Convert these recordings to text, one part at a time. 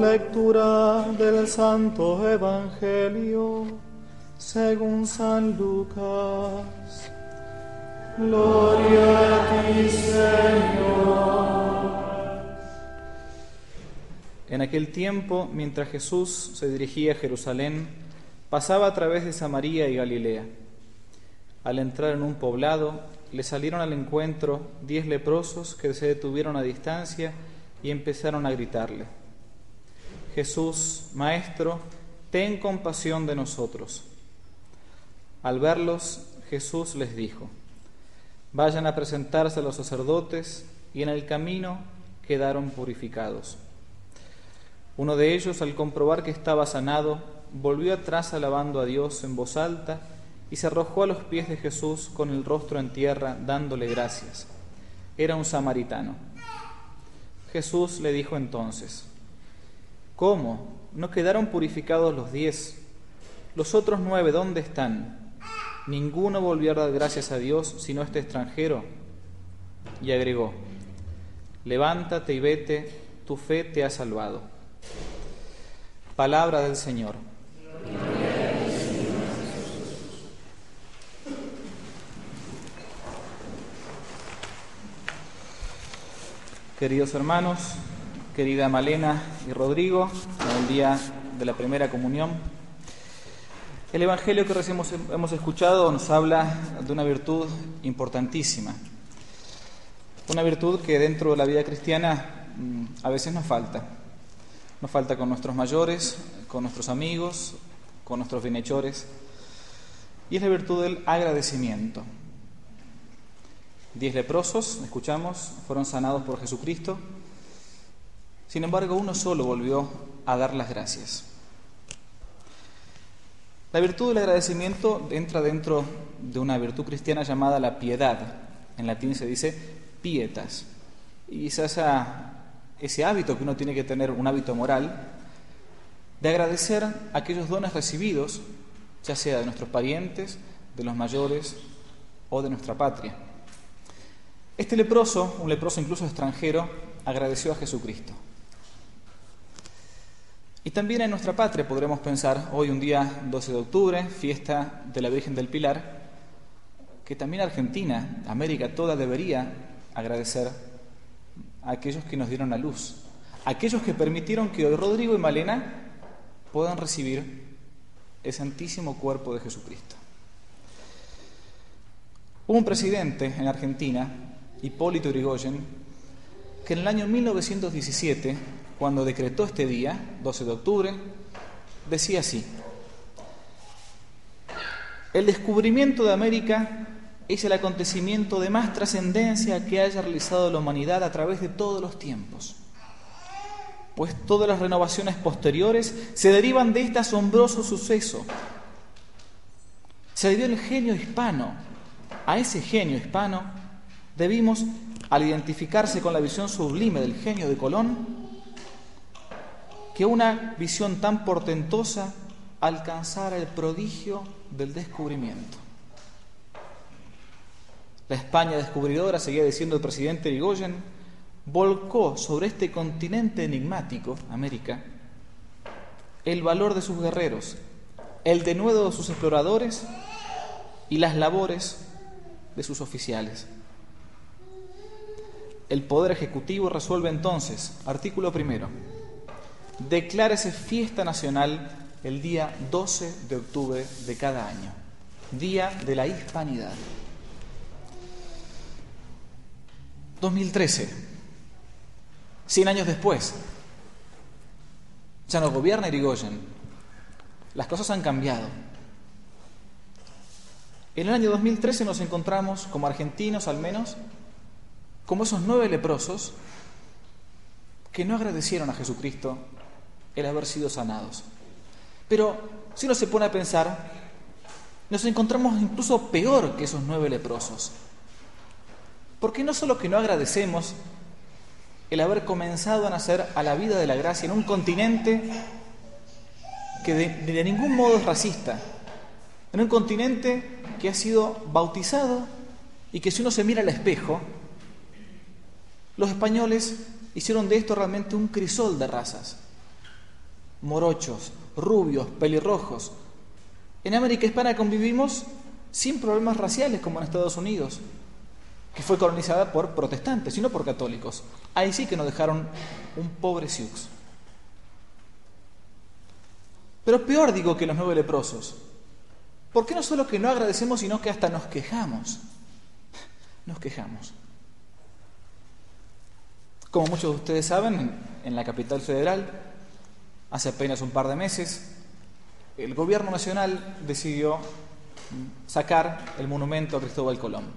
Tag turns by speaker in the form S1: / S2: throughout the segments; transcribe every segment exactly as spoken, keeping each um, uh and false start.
S1: Lectura del Santo Evangelio según San Lucas. Gloria a ti, Señor.
S2: En aquel tiempo, mientras Jesús se dirigía a Jerusalén, pasaba a través de Samaria y Galilea. Al entrar en un poblado, le salieron al encuentro diez leprosos que se detuvieron a distancia y empezaron a gritarle: Jesús, Maestro, ten compasión de nosotros. Al verlos, Jesús les dijo: vayan a presentarse a los sacerdotes, y en el camino quedaron purificados. Uno de ellos, al comprobar que estaba sanado, volvió atrás alabando a Dios en voz alta y se arrojó a los pies de Jesús con el rostro en tierra, dándole gracias. Era un samaritano. Jesús le dijo entonces: ¿cómo? ¿No quedaron purificados los diez? ¿Los otros nueve dónde están? Ninguno volvió a dar gracias a Dios sino este extranjero. Y agregó: levántate y vete, tu fe te ha salvado. Palabra del Señor. Queridos hermanos, querida Malena y Rodrigo, en el día de la primera comunión, el Evangelio que recién hemos, hemos escuchado nos habla de una virtud importantísima, una virtud que dentro de la vida cristiana mmm, a veces nos falta. Nos falta con nuestros mayores, con nuestros amigos, con nuestros bienhechores, y es la virtud del agradecimiento. Diez leprosos, escuchamos, fueron sanados por Jesucristo. Sin embargo, uno solo volvió a dar las gracias. La virtud del agradecimiento entra dentro de una virtud cristiana llamada la piedad. En latín se dice pietas. Y es esa, ese hábito que uno tiene que tener, un hábito moral, de agradecer aquellos dones recibidos, ya sea de nuestros parientes, de los mayores o de nuestra patria. Este leproso, un leproso incluso extranjero, agradeció a Jesucristo. Y también en nuestra patria podremos pensar, hoy un día doce de octubre, fiesta de la Virgen del Pilar, que también Argentina, América toda, debería agradecer a aquellos que nos dieron la luz, a aquellos que permitieron que hoy Rodrigo y Malena puedan recibir el santísimo cuerpo de Jesucristo. Hubo un presidente en Argentina, Hipólito Yrigoyen, que en el año mil novecientos diecisiete, cuando decretó este día, doce de octubre, decía así: el descubrimiento de América es el acontecimiento de más trascendencia que haya realizado la humanidad a través de todos los tiempos, pues todas las renovaciones posteriores se derivan de este asombroso suceso. Se debió al genio hispano. A ese genio hispano debimos, al identificarse con la visión sublime del genio de Colón, que una visión tan portentosa alcanzara el prodigio del descubrimiento. La España descubridora, seguía diciendo el presidente Yrigoyen, volcó sobre este continente enigmático, América, el valor de sus guerreros, el denuedo de sus exploradores y las labores de sus oficiales. El Poder Ejecutivo resuelve entonces, artículo primero, declárese fiesta nacional el día doce de octubre de cada año, Día de la Hispanidad. dos mil trece, cien años después, ya no gobierna Yrigoyen, las cosas han cambiado. En el año dos mil trece nos encontramos, como argentinos al menos, como esos nueve leprosos que no agradecieron a Jesucristo el haber sido sanados. Pero si uno se pone a pensar, nos encontramos incluso peor que esos nueve leprosos. Porque no solo que no agradecemos el haber comenzado a nacer a la vida de la gracia en un continente que de, de ningún modo es racista, en un continente que ha sido bautizado y que si uno se mira al espejo, los españoles hicieron de esto realmente un crisol de razas. morochos, rubios, pelirrojos. En América Hispana convivimos sin problemas raciales como en Estados Unidos, que fue colonizada por protestantes y no por católicos. Ahí sí que nos dejaron un pobre Sioux. Pero peor digo que los nueve leprosos. ¿Por qué no solo que no agradecemos, sino que hasta nos quejamos? Nos quejamos. Como muchos de ustedes saben, en la capital federal, hace apenas un par de meses, el gobierno nacional decidió sacar el monumento a Cristóbal Colón.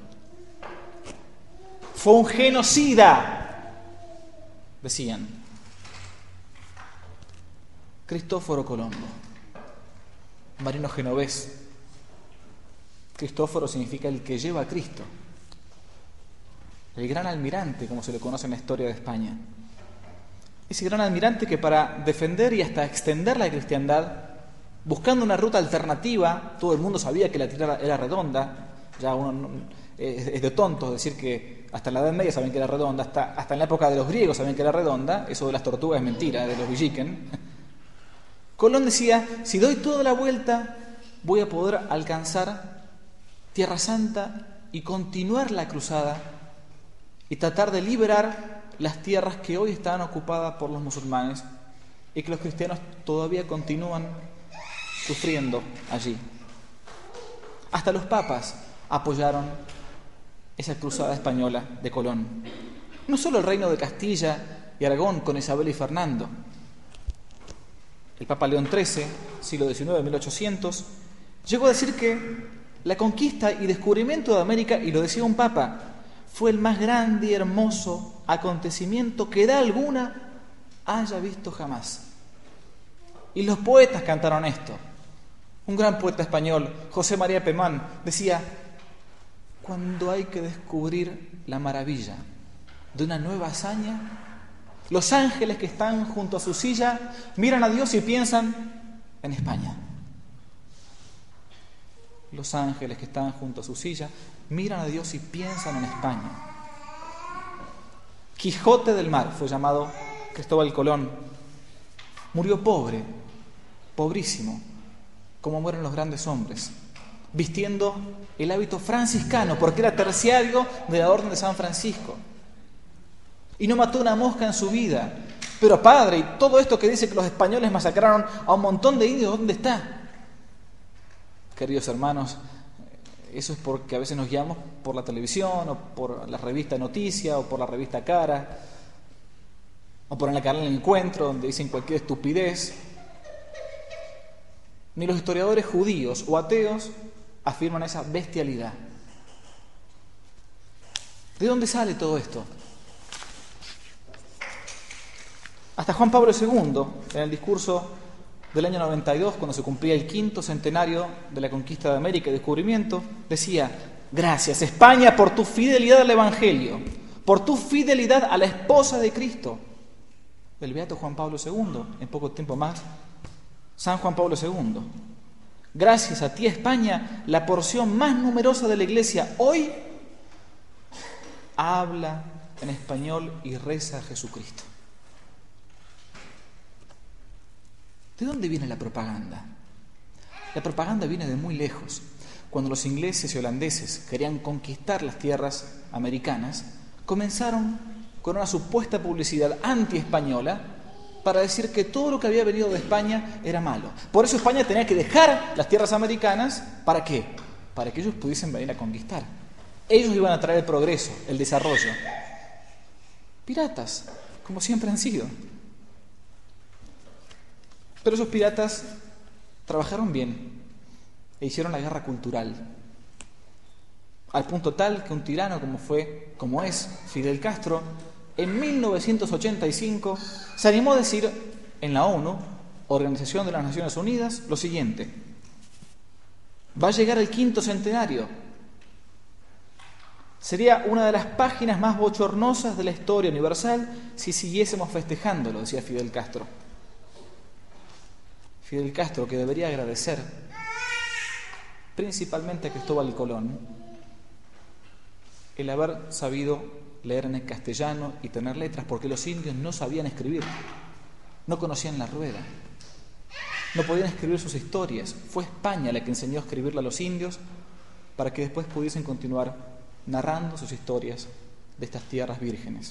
S2: Fue un genocida, decían. Cristóforo Colombo, marino genovés. Cristóforo significa el que lleva a Cristo. El gran almirante, como se le conoce en la historia de España. Ese gran almirante que para defender y hasta extender la cristiandad, buscando una ruta alternativa, todo el mundo sabía que la tierra era redonda, ya uno no, es, es de tontos decir que hasta en la Edad Media saben que era redonda, hasta, hasta en la época de los griegos saben que era redonda, eso de las tortugas es mentira, de los Villiquen. Colón decía, si doy toda la vuelta, voy a poder alcanzar Tierra Santa y continuar la cruzada y tratar de liberar las tierras que hoy están ocupadas por los musulmanes y que los cristianos todavía continúan sufriendo allí. Hasta los papas apoyaron esa cruzada española de Colón. No solo el reino de Castilla y Aragón con Isabel y Fernando. El Papa León trece, siglo diecinueve, mil ochocientos, llegó a decir que la conquista y descubrimiento de América, y lo decía un papa, fue el más grande y hermoso acontecimiento que edad alguna haya visto jamás. Y los poetas cantaron esto. Un gran poeta español, José María Pemán, decía, cuando hay que descubrir la maravilla de una nueva hazaña, los ángeles que están junto a su silla miran a Dios y piensan en España. Los ángeles que están junto a su silla miran a Dios y piensan en España. Quijote del Mar fue llamado Cristóbal Colón. Murió pobre, pobrísimo, como mueren los grandes hombres, vistiendo el hábito franciscano, porque era terciario de la Orden de San Francisco. Y no mató una mosca en su vida. Pero padre, y todo esto que dice que los españoles masacraron a un montón de indios, ¿dónde está? Queridos hermanos, eso es porque a veces nos guiamos por la televisión, o por la revista Noticia, o por la revista Cara, o por el canal El Encuentro, donde dicen cualquier estupidez. Ni los historiadores judíos o ateos afirman esa bestialidad. ¿De dónde sale todo esto? Hasta Juan Pablo segundo, en el discurso del año noventa y dos, cuando se cumplía el quinto centenario de la conquista de América y descubrimiento, decía, gracias España por tu fidelidad al Evangelio, por tu fidelidad a la esposa de Cristo. El beato Juan Pablo segundo, en poco tiempo más, San Juan Pablo segundo. Gracias a ti España, la porción más numerosa de la Iglesia hoy habla en español y reza a Jesucristo. ¿De dónde viene la propaganda? La propaganda viene de muy lejos. Cuando los ingleses y holandeses querían conquistar las tierras americanas, comenzaron con una supuesta publicidad anti-española para decir que todo lo que había venido de España era malo. Por eso España tenía que dejar las tierras americanas, ¿para qué? Para que ellos pudiesen venir a conquistar. Ellos iban a traer el progreso, el desarrollo. Piratas, como siempre han sido. Pero esos piratas trabajaron bien e hicieron la guerra cultural, al punto tal que un tirano como fue, como es Fidel Castro, en mil novecientos ochenta y cinco se animó a decir en la ONU, Organización de las Naciones Unidas, lo siguiente: va a llegar el quinto centenario. Sería una de las páginas más bochornosas de la historia universal si siguiésemos festejándolo, decía Fidel Castro. Fidel Castro, que debería agradecer principalmente a Cristóbal Colón el haber sabido leer en el castellano y tener letras, porque los indios no sabían escribir, no conocían la rueda. no podían escribir sus historias. Fue España la que enseñó a escribirla a los indios para que después pudiesen continuar narrando sus historias de estas tierras vírgenes.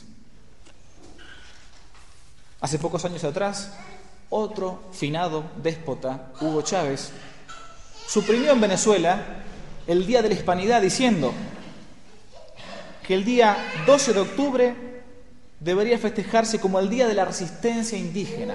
S2: Hace pocos años atrás, otro finado déspota, Hugo Chávez, suprimió en Venezuela el Día de la Hispanidad diciendo que el día doce de octubre debería festejarse como el Día de la Resistencia Indígena.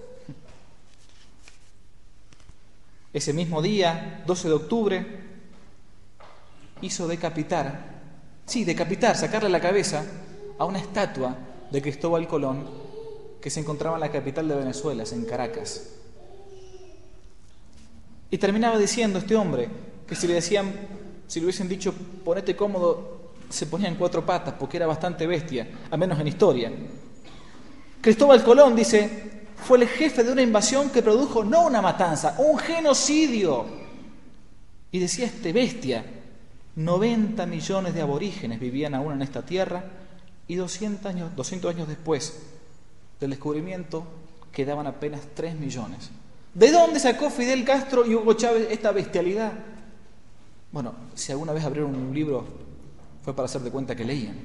S2: Ese mismo día, doce de octubre, hizo decapitar, sí, decapitar, sacarle la cabeza a una estatua de Cristóbal Colón que se encontraba en la capital de Venezuela, en Caracas. Y terminaba diciendo este hombre que si le decían, si le hubiesen dicho ponete cómodo, se ponía en cuatro patas porque era bastante bestia, al menos en historia. Cristóbal Colón, dice, fue el jefe de una invasión que produjo no una matanza, un genocidio. Y decía este bestia, noventa millones de aborígenes vivían aún en esta tierra y doscientos años, doscientos años después del descubrimiento quedaban apenas tres millones. ¿De dónde sacó Fidel Castro y Hugo Chávez esta bestialidad? Bueno, si alguna vez abrieron un libro fue para hacer de cuenta que leían.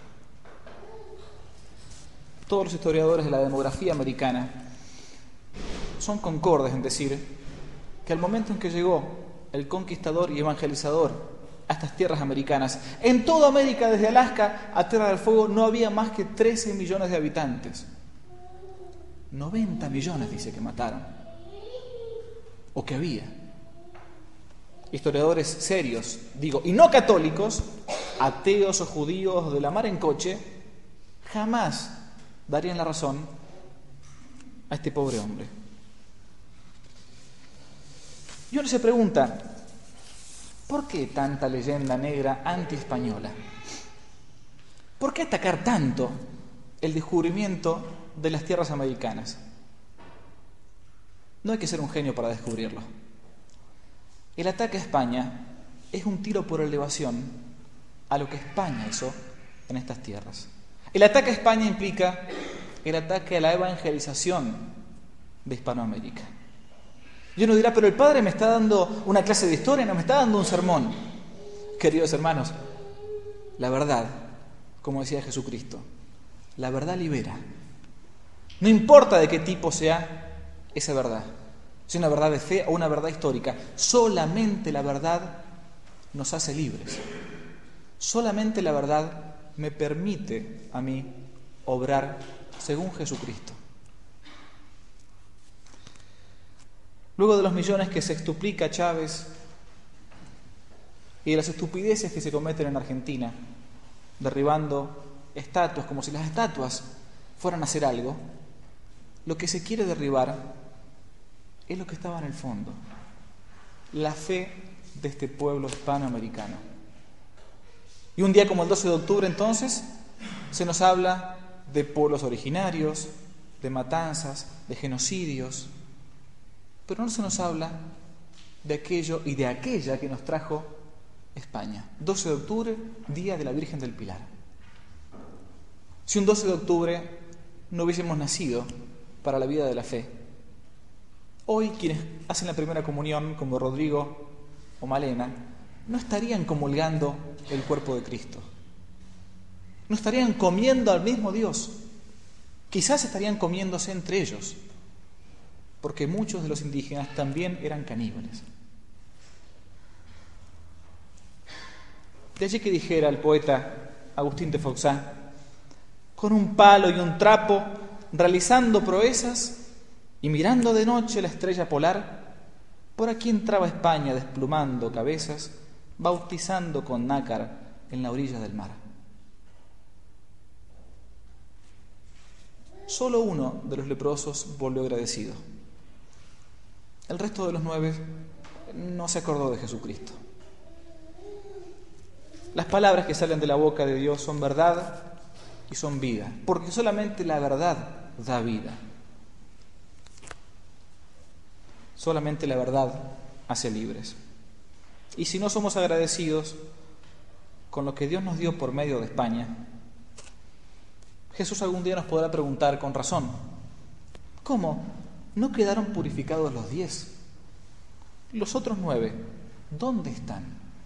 S2: Todos los historiadores de la demografía americana son concordes en decir que al momento en que llegó el conquistador y evangelizador a estas tierras americanas, en toda América, desde Alaska a Tierra del Fuego, no había más que trece millones de habitantes. noventa millones dice que mataron, o que había. Historiadores serios, digo, y no católicos, ateos o judíos de la mar en coche, jamás darían la razón a este pobre hombre. Y uno se pregunta, ¿por qué tanta leyenda negra anti-española? ¿Por qué atacar tanto el descubrimiento de las tierras americanas? No hay que ser un genio para descubrirlo. El ataque a España es un tiro por elevación a lo que España hizo en estas tierras. El ataque a España implica el ataque a la evangelización de Hispanoamérica. Y uno dirá, pero el padre me está dando una clase de historia, no me está dando un sermón. Queridos hermanos, la verdad, como decía Jesucristo, la verdad libera. No importa de qué tipo sea esa verdad, si una verdad de fe o una verdad histórica, solamente la verdad nos hace libres. Solamente la verdad me permite a mí obrar según Jesucristo. Luego de los millones que se extuplica Chávez y de las estupideces que se cometen en Argentina, derribando estatuas como si las estatuas fueran a hacer algo, lo que se quiere derribar es lo que estaba en el fondo, la fe de este pueblo hispanoamericano. Y un día como el doce de octubre, entonces, se nos habla de pueblos originarios, de matanzas, de genocidios, pero no se nos habla de aquello y de aquella que nos trajo España. doce de octubre, Día de la Virgen del Pilar. Si un doce de octubre no hubiésemos nacido para la vida de la fe, hoy quienes hacen la primera comunión, como Rodrigo o Malena, no estarían comulgando el cuerpo de Cristo. No estarían comiendo al mismo Dios. Quizás estarían comiéndose entre ellos, porque muchos de los indígenas también eran caníbales. De allí que dijera el poeta Agustín de Foxá, con un palo y un trapo, realizando proezas y mirando de noche la estrella polar, por aquí entraba España desplumando cabezas, bautizando con nácar en la orilla del mar. Solo uno de los leprosos volvió agradecido. El resto de los nueve no se acordó de Jesucristo. Las palabras que salen de la boca de Dios son verdad y son vida, porque solamente la verdad da vida. Solamente la verdad hace libres. Y si no somos agradecidos con lo que Dios nos dio por medio de España, Jesús algún día nos podrá preguntar con razón, ¿cómo ¿no quedaron purificados los diez? Los otros nueve, ¿dónde están?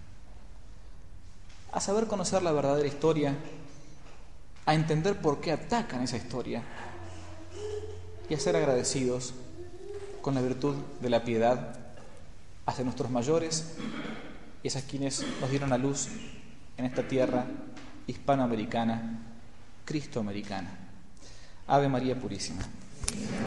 S2: A saber conocer la verdadera historia, a entender por qué atacan esa historia y a ser agradecidos con la virtud de la piedad hacia nuestros mayores y hacia quienes nos dieron a luz en esta tierra hispanoamericana, cristoamericana. Ave María Purísima.